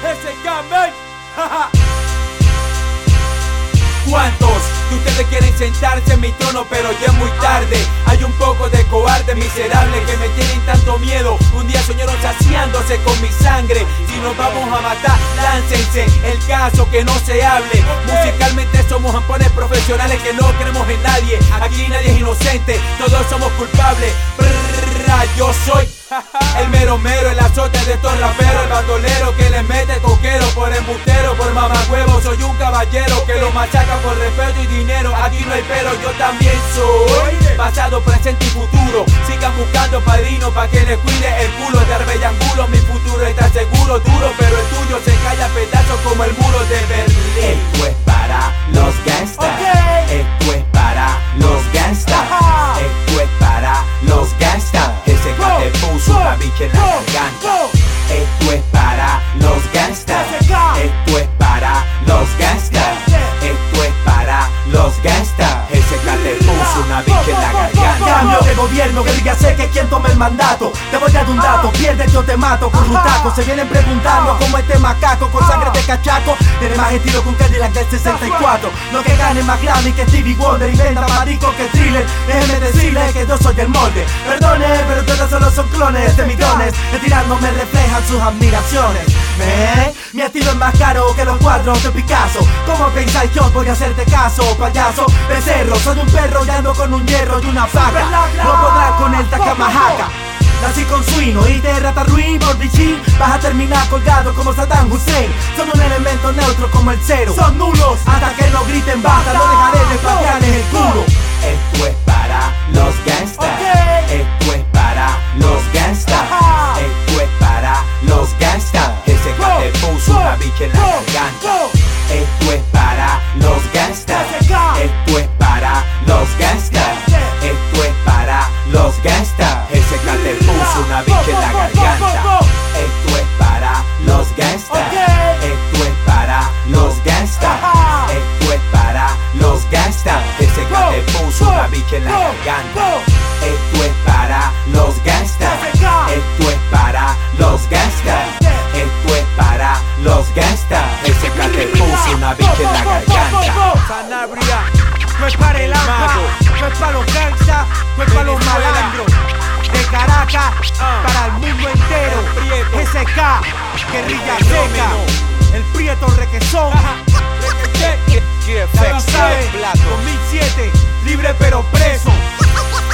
SK, man. ¿Cuántos de ustedes quieren sentarse en mi trono? Pero ya es muy tarde. Hay un poco de cobardes miserables que me tienen tanto miedo. Un día soñaron saciándose con mi sangre. Si nos vamos a matar, láncense. El caso que no se hable. Musicalmente somos ampones profesionales que no creemos en nadie. Aquí nadie es inocente, todos somos culpables. Yo soy el mero mero, el azote de estos raperos, el bandolero que les mete coquero por embustero, por mamagüevo. Soy un caballero que lo machaca por respeto y dinero. Aquí no hay pero, yo también soy pasado, presente y futuro. Sigan buscando padrinos pa' que les cuide el culo de Arbellangulo. Mi futuro está seguro, duro, pero el tuyo se cae a pedazos como el muro de Berlín. Esto es para los gangsters. Esto es para los gangsters. Esto es para los gangsters. Ese que te puso una bicha en la garganta. Esto es para los gangsters. Esto es para los gangsters. Esto es para los gangsters. Ese que te puso una bicha en la garganta. Cambio de gobierno, guerrilla sé que quien tome el mandato. Te voy a dar un dato, pierdes yo te mato con rutaco. Se vienen preguntando cómo este macaco con sangre de cachaco tiene más estilo que un Cadillac del 64. No que gane más Grammy que Stevie Wonder y venda más discos que Thriller. Déjeme decirle que yo soy el molde. Perdone, pero todos solo son clones de millones. Retirándome reflejan sus admiraciones. Mi estilo es más caro que los cuadros de Picasso. ¿Cómo pensáis yo voy a hacerte caso, payaso? Becerro, soy un perro y ando con un hierro y una faca. No podrás con el Takamahaca. Nací con suino y de ratarruí por bichín. Vas a terminar colgado como Saddam Hussein. Son un elemento neutro como el cero. Son nulos hasta que no griten basta. No dejaré de patearles el culo. Esto es para los gangsters. Esto es para los gangsters. Esto es para los gangsters. Ese que te puso una bicha en la garganta. Esto es para los gangsters. Esto es para los gangsters. Esto es para los gangsters. Ese que te puso una bicha en la garganta. Esto es para los gangsters. Esto es para los gangsters. Esto es para los gangsters. Ese que te puso una bicha en la garganta. Esto es para los gangsters. Esto es para los gangsters. Esto es para los gangsters. Ese que te puso una bicha en la garganta. Sanabria, No es para el AMPA, no es para los gangsters, no es para los malandros. De Caracas para el mundo entero. SK, guerrilla seca, el Prieto Requesón. Ya tú sabes, 2007, libre pero preso.